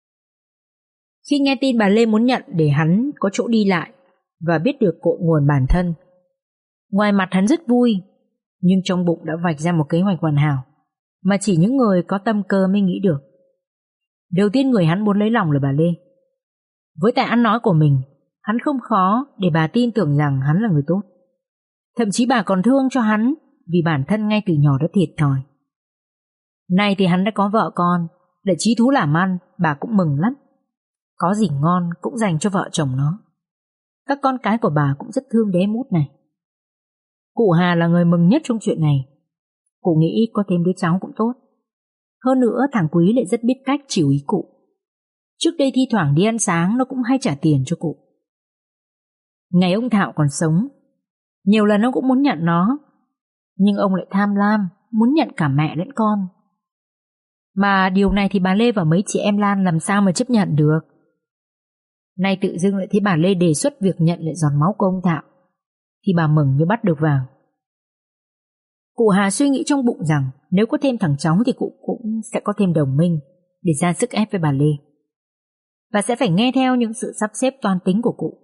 Khi nghe tin bà Lê muốn nhận để hắn có chỗ đi lại và biết được cội nguồn bản thân, ngoài mặt hắn rất vui, nhưng trong bụng đã vạch ra một kế hoạch hoàn hảo mà chỉ những người có tâm cơ mới nghĩ được. Đầu tiên người hắn muốn lấy lòng là bà Lê. Với tài ăn nói của mình, hắn không khó để bà tin tưởng rằng hắn là người tốt. Thậm chí bà còn thương cho hắn vì bản thân ngay từ nhỏ đã thiệt thòi. Nay thì hắn đã có vợ con, để chí thú làm ăn, bà cũng mừng lắm. Có gì ngon cũng dành cho vợ chồng nó. Các con cái của bà cũng rất thương đứa em út này. Cụ Hà là người mừng nhất trong chuyện này. Cụ nghĩ có thêm đứa cháu cũng tốt. Hơn nữa thằng Quý lại rất biết cách chiều ý cụ. Trước đây thi thoảng đi ăn sáng nó cũng hay trả tiền cho cụ. Ngày ông Thạo còn sống, nhiều lần ông cũng muốn nhận nó, nhưng ông lại tham lam, muốn nhận cả mẹ lẫn con. Mà điều này thì bà Lê và mấy chị em Lan làm sao mà chấp nhận được. Nay tự dưng lại thấy bà Lê đề xuất việc nhận lại giọt máu của ông Thạo, thì bà mừng như bắt được vàng. Cụ Hà suy nghĩ trong bụng rằng nếu có thêm thằng cháu thì cụ cũng sẽ có thêm đồng minh để ra sức ép với bà Lê, và sẽ phải nghe theo những sự sắp xếp toan tính của cụ.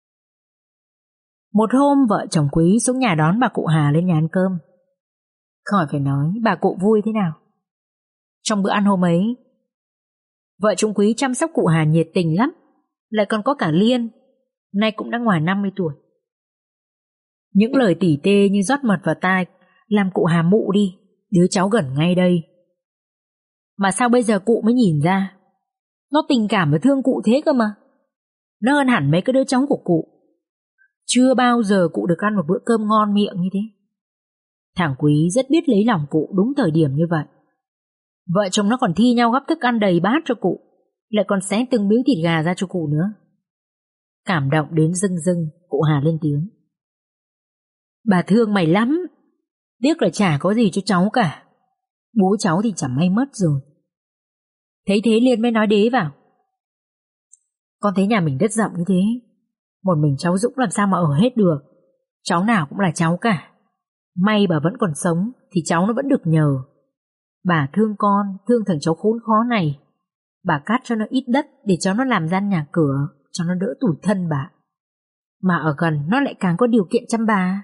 Một hôm vợ chồng Quý xuống nhà đón bà cụ Hà lên nhà ăn cơm. Khỏi phải nói bà cụ vui thế nào. Trong bữa ăn hôm ấy, vợ chồng Quý chăm sóc cụ Hà nhiệt tình lắm, lại còn có cả Liên, nay cũng đã ngoài 50 tuổi. Những lời tỉ tê như rót mật vào tai làm cụ Hà mụ đi, đứa cháu gần ngay đây. Mà sao bây giờ cụ mới nhìn ra? Nó tình cảm và thương cụ thế cơ mà. Nó hơn hẳn mấy cái đứa cháu của cụ. Chưa bao giờ cụ được ăn một bữa cơm ngon miệng như thế. Thằng Quý rất biết lấy lòng cụ đúng thời điểm như vậy. Vợ chồng nó còn thi nhau gắp thức ăn đầy bát cho cụ, lại còn xé từng miếng thịt gà ra cho cụ nữa. Cảm động đến rưng rưng, cụ Hà lên tiếng. Bà thương mày lắm, tiếc là chả có gì cho cháu cả. Bố cháu thì chẳng may mất rồi. Thấy thế Liên mới nói đế vào. Con thấy nhà mình đất rộng như thế, một mình cháu Dũng làm sao mà ở hết được. Cháu nào cũng là cháu cả. May bà vẫn còn sống thì cháu nó vẫn được nhờ. Bà thương con, thương thằng cháu khốn khó này. Bà cắt cho nó ít đất để cho nó làm gian nhà cửa, cho nó đỡ tủi thân bà. Mà ở gần nó lại càng có điều kiện chăm bà.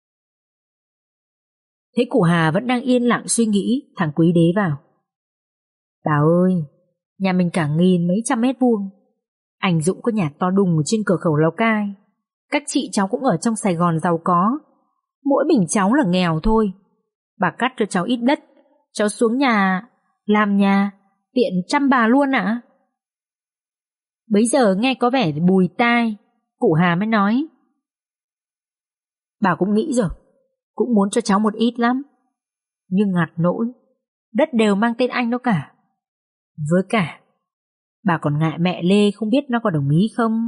Thế cụ Hà vẫn đang yên lặng suy nghĩ, thằng Quý đế vào. Bà ơi, nhà mình cả nghìn mấy trăm mét vuông. Anh Dũng có nhà to đùng ở trên cửa khẩu Lào Cai. Các chị cháu cũng ở trong Sài Gòn giàu có. Mỗi mình cháu là nghèo thôi. Bà cắt cho cháu ít đất, cháu xuống nhà làm nhà, tiện chăm bà luôn ạ. Bấy giờ nghe có vẻ bùi tai, cụ Hà mới nói. Bà cũng nghĩ rồi, cũng muốn cho cháu một ít lắm. Nhưng ngặt nỗi, đất đều mang tên anh đó cả. Với cả, bà còn ngại mẹ Lê không biết nó có đồng ý không.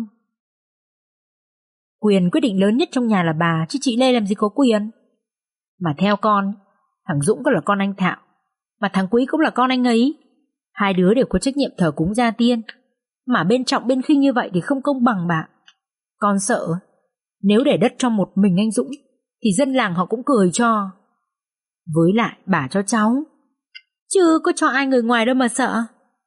Quyền quyết định lớn nhất trong nhà là bà, chứ chị Lê làm gì có quyền. Mà theo con, thằng Dũng có là con anh Thạo, Mà thằng Quý cũng là con anh ấy. Hai đứa đều có trách nhiệm thờ cúng gia tiên. Mà bên trọng bên khinh như vậy thì không công bằng bà. Con sợ nếu để đất cho một mình anh Dũng thì dân làng họ cũng cười cho. Với lại bà cho cháu, chứ có cho ai người ngoài đâu mà sợ.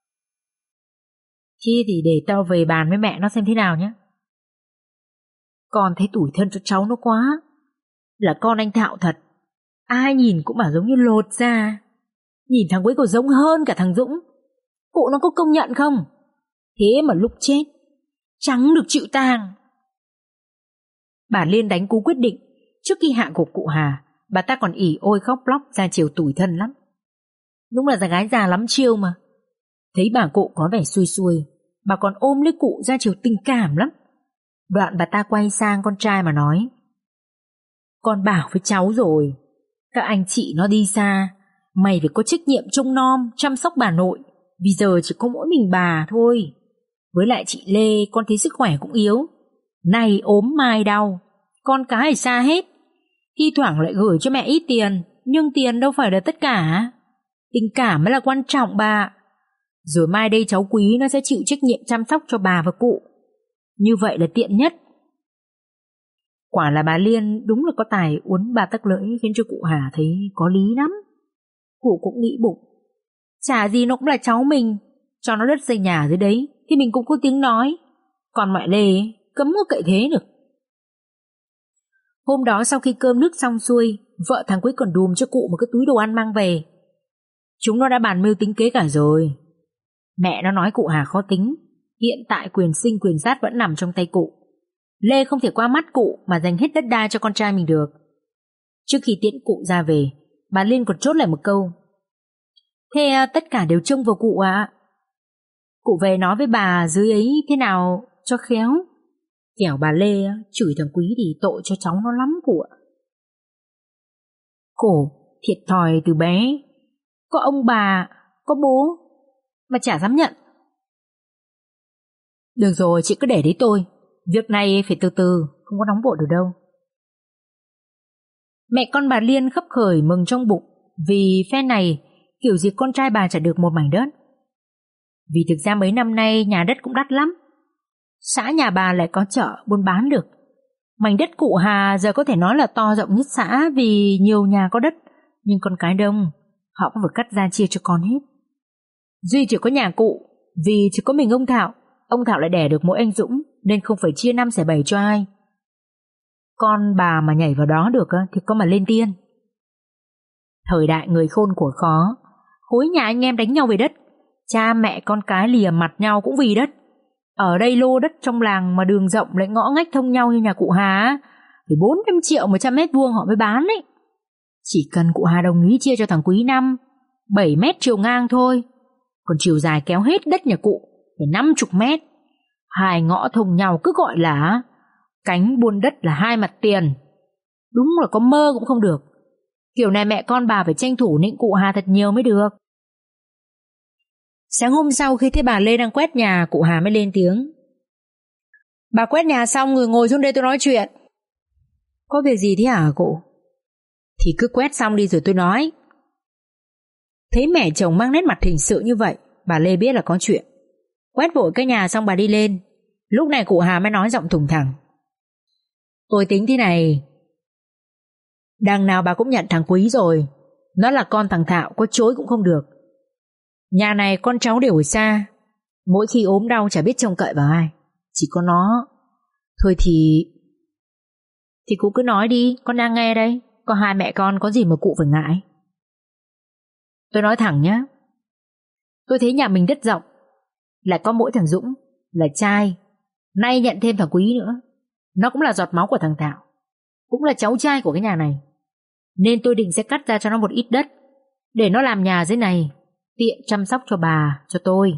Thế thì để tao về bàn với mẹ nó xem thế nào nhé. Con thấy tủi thân cho cháu nó quá. Là con anh Thạo thật. Ai nhìn cũng bảo giống như lột ra. Nhìn thằng Quý còn giống hơn cả thằng Dũng. Cụ nó có công nhận không? Thế mà lúc chết chẳng được chịu tang. Bà Liên đánh cú quyết định. Trước khi hạ gục cụ Hà, bà ta còn ỉ ôi khóc lóc ra chiều tủi thân lắm. Đúng là gái già lắm chiêu mà. Thấy bà cụ có vẻ xuôi xuôi, bà còn ôm lấy cụ ra chiều tình cảm lắm. Đoạn bà ta quay sang con trai mà nói: con bảo với cháu rồi, các anh chị nó đi xa, mày phải có trách nhiệm trông nom chăm sóc bà nội. Vì giờ chỉ có mỗi mình bà thôi. Với lại chị Lê, con thấy sức khỏe cũng yếu, nay ốm mai đau, con cái ở xa hết. Thi thoảng lại gửi cho mẹ ít tiền, nhưng tiền đâu phải là tất cả. Tình cảm mới là quan trọng bà. Rồi mai đây cháu Quý nó sẽ chịu trách nhiệm chăm sóc cho bà và cụ. Như vậy là tiện nhất. Quả là bà Liên đúng là có tài uốn ba tấc lưỡi, khiến cho cụ Hà thấy có lý lắm. Cụ cũng nghĩ bụng, chả gì nó cũng là cháu mình, cho nó đất xây nhà dưới đấy thì mình cũng có tiếng nói. Còn mẹ Lê cấm có cậy thế được. Hôm đó sau khi cơm nước xong xuôi, vợ thằng Quý còn đùm cho cụ một cái túi đồ ăn mang về. Chúng nó đã bàn mưu tính kế cả rồi. Mẹ nó nói cụ Hà khó tính, hiện tại quyền sinh quyền sát vẫn nằm trong tay cụ. Lê không thể qua mắt cụ mà dành hết đất đai cho con trai mình được. Trước khi tiễn cụ ra về, bà Liên còn chốt lại một câu: thế tất cả đều trông vào cụ ạ. Cụ về nói với bà dưới ấy thế nào cho khéo. Kẻo bà Lê chửi thằng Quý thì tội cho cháu nó lắm cụ ạ. Khổ thiệt thòi từ bé, có ông bà, có bố mà chả dám nhận. Được rồi, chị cứ để đấy tôi. Việc này phải từ từ, không có nóng vội được đâu. Mẹ con bà Liên khấp khởi mừng trong bụng, vì phe này kiểu gì con trai bà trả được một mảnh đất. Vì thực ra mấy năm nay nhà đất cũng đắt lắm. Xã nhà bà lại có chợ buôn bán được. Mảnh đất cụ Hà giờ có thể nói là to rộng nhất xã, vì nhiều nhà có đất, nhưng con cái đông, họ cũng phải cắt ra chia cho con hết. Duy chỉ có nhà cụ, vì chỉ có mình ông Thảo lại đẻ được mỗi anh Dũng, nên không phải chia 5/7 cho ai. Con bà mà nhảy vào đó được thì có mà lên tiên. Thời đại người khôn của khó, khối nhà anh em đánh nhau về đất, cha mẹ con cái lìa mặt nhau cũng vì đất. Ở đây lô đất trong làng mà đường rộng lại ngõ ngách thông nhau như nhà cụ Hà thì 400 triệu 100 mét vuông họ mới bán đấy. Chỉ cần cụ Hà đồng ý chia cho thằng Quý 7 mét chiều ngang thôi, còn chiều dài kéo hết đất nhà cụ phải 50 mét. Hai ngõ thông nhau cứ gọi là cánh buôn đất là hai mặt tiền. Đúng là có mơ cũng không được. Kiểu này mẹ con bà phải tranh thủ nịnh cụ Hà thật nhiều mới được. Sáng hôm sau khi thấy bà Lê đang quét nhà, cụ Hà mới lên tiếng: bà quét nhà xong rồi ngồi xuống đây tôi nói chuyện. Có việc gì thế hả cụ? Thì cứ quét xong đi rồi tôi nói. Thấy mẹ chồng mang nét mặt hình sự như vậy, bà Lê biết là có chuyện. Quét vội cái nhà xong bà đi lên. Lúc này cụ Hà mới nói giọng thùng thẳng: tôi tính thế này, đằng nào bà cũng nhận thằng Quý rồi. Nó là con thằng Thạo, có chối cũng không được. Nhà này con cháu đều ở xa, mỗi khi ốm đau chả biết trông cậy vào ai, chỉ có nó. Thôi thì cụ cứ nói đi, con đang nghe đây. Có hai mẹ con có gì mà cụ phải ngại. Tôi nói thẳng nhá, tôi thấy nhà mình đất rộng, lại có mỗi thằng Dũng là trai, nay nhận thêm thằng Quý nữa, nó cũng là giọt máu của thằng Thảo, cũng là cháu trai của cái nhà này, nên tôi định sẽ cắt ra cho nó một ít đất để nó làm nhà dưới này, tiện chăm sóc cho bà, cho tôi.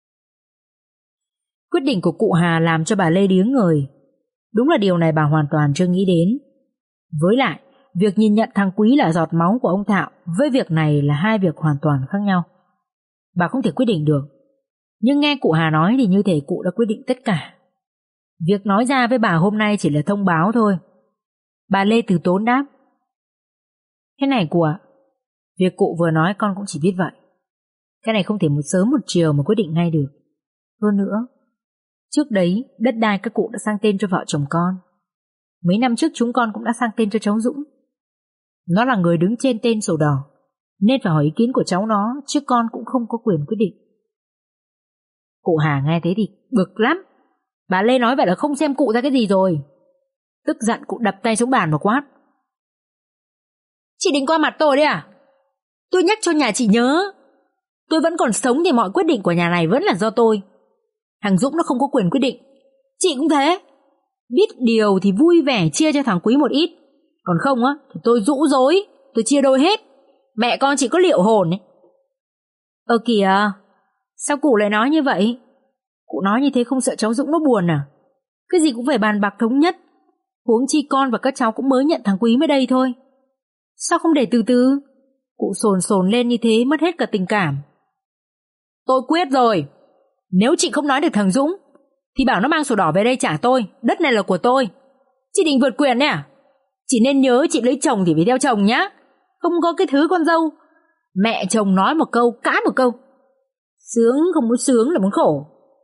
Quyết định của cụ Hà làm cho bà Lê điếng người. Đúng là điều này bà hoàn toàn chưa nghĩ đến. Với lại, việc nhìn nhận thằng Quý là giọt máu của ông Thạo với việc này là hai việc hoàn toàn khác nhau. Bà không thể quyết định được. Nhưng nghe cụ Hà nói thì như thể cụ đã quyết định tất cả. Việc nói ra với bà hôm nay chỉ là thông báo thôi. Bà Lê từ tốn đáp: thế này cụ ạ, Việc cụ vừa nói con cũng chỉ biết vậy. Cái này không thể một sớm một chiều mà quyết định ngay được. Hơn nữa, trước đấy đất đai các cụ đã sang tên cho vợ chồng con. Mấy năm trước chúng con cũng đã sang tên cho cháu Dũng. Nó là người đứng trên tên sổ đỏ, nên phải hỏi ý kiến của cháu nó, chứ con cũng không có quyền quyết định. Cụ Hà nghe thế thì bực lắm. Bà Lê nói vậy là không xem cụ ra cái gì rồi. Tức giận cụ đập tay xuống bàn và quát: Chị định qua mặt tôi đấy à? Tôi nhắc cho nhà chị nhớ, tôi vẫn còn sống thì mọi quyết định của nhà này vẫn là do tôi. Thằng Dũng nó không có quyền quyết định. Chị cũng thế. Biết điều thì vui vẻ chia cho thằng Quý một ít, còn không á thì tôi rũ rối, tôi chia đôi hết. Mẹ con chỉ có liệu hồn ấy. Kìa, sao cụ lại nói như vậy? Cụ nói như thế không sợ cháu Dũng nó buồn à? Cái gì cũng phải bàn bạc thống nhất. Huống chi con và các cháu cũng mới nhận thằng Quý mới đây thôi. Sao không để từ từ? Cụ sồn lên như thế mất hết cả tình cảm. Tôi quyết rồi. Nếu chị không nói được thằng Dũng thì bảo nó mang sổ đỏ về đây trả tôi. Đất này là của tôi. Chị định vượt quyền đấy à? Chị nên nhớ chị lấy chồng thì phải theo chồng nhá. Không có cái thứ con dâu mẹ chồng nói một câu cãi một câu. Sướng không muốn sướng là muốn khổ.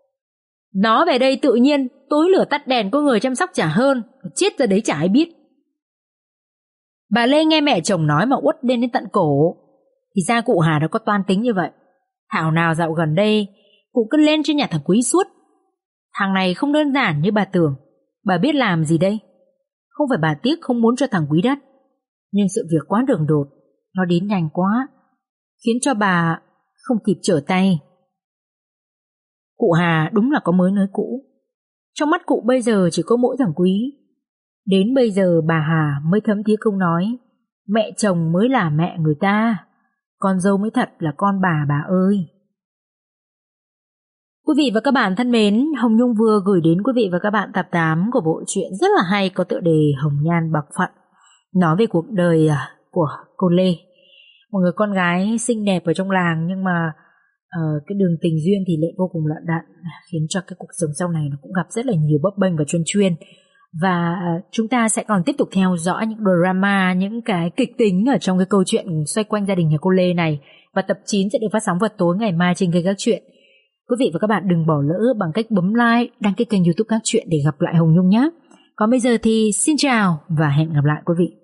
Nó về đây tự nhiên tối lửa tắt đèn có người chăm sóc chả hơn. Chết ra đấy chả ai biết. Bà Lê nghe mẹ chồng nói mà uất lên đến tận cổ. Thì ra cụ Hà đã có toan tính như vậy. Thảo nào dạo gần đây cụ cứ lên trên nhà thằng Quý suốt. Thằng này không đơn giản như bà tưởng. Bà biết làm gì đây? Không phải bà tiếc không muốn cho thằng Quý đất, nhưng sự việc quá đường đột, nó đến nhanh quá, khiến cho bà không kịp trở tay. Cụ Hà đúng là có mới nới cũ. Trong mắt cụ bây giờ chỉ có mỗi thằng Quý. Đến bây giờ bà Hà mới thấm thía câu nói: mẹ chồng mới là mẹ người ta, con dâu mới thật là con bà ơi. Quý vị và các bạn thân mến, Hồng Nhung vừa gửi đến quý vị và các bạn tập 8 của bộ truyện rất là hay có tựa đề Hồng Nhan Bạc Phận, nói về cuộc đời của cô Lê, một người con gái xinh đẹp ở trong làng, nhưng mà cái đường tình duyên thì lại vô cùng lận đận, khiến cho cái cuộc sống sau này nó cũng gặp rất là nhiều bấp bênh và chuyên. Và chúng ta sẽ còn tiếp tục theo dõi những drama, những cái kịch tính ở trong cái câu chuyện xoay quanh gia đình nhà cô Lê này. Và tập 9 sẽ được phát sóng vào tối ngày mai trên kênh Các Chuyện. Quý vị và các bạn đừng bỏ lỡ bằng cách bấm like, đăng ký kênh YouTube Các Chuyện để gặp lại Hồng Nhung nhé. Còn bây giờ thì xin chào và hẹn gặp lại quý vị.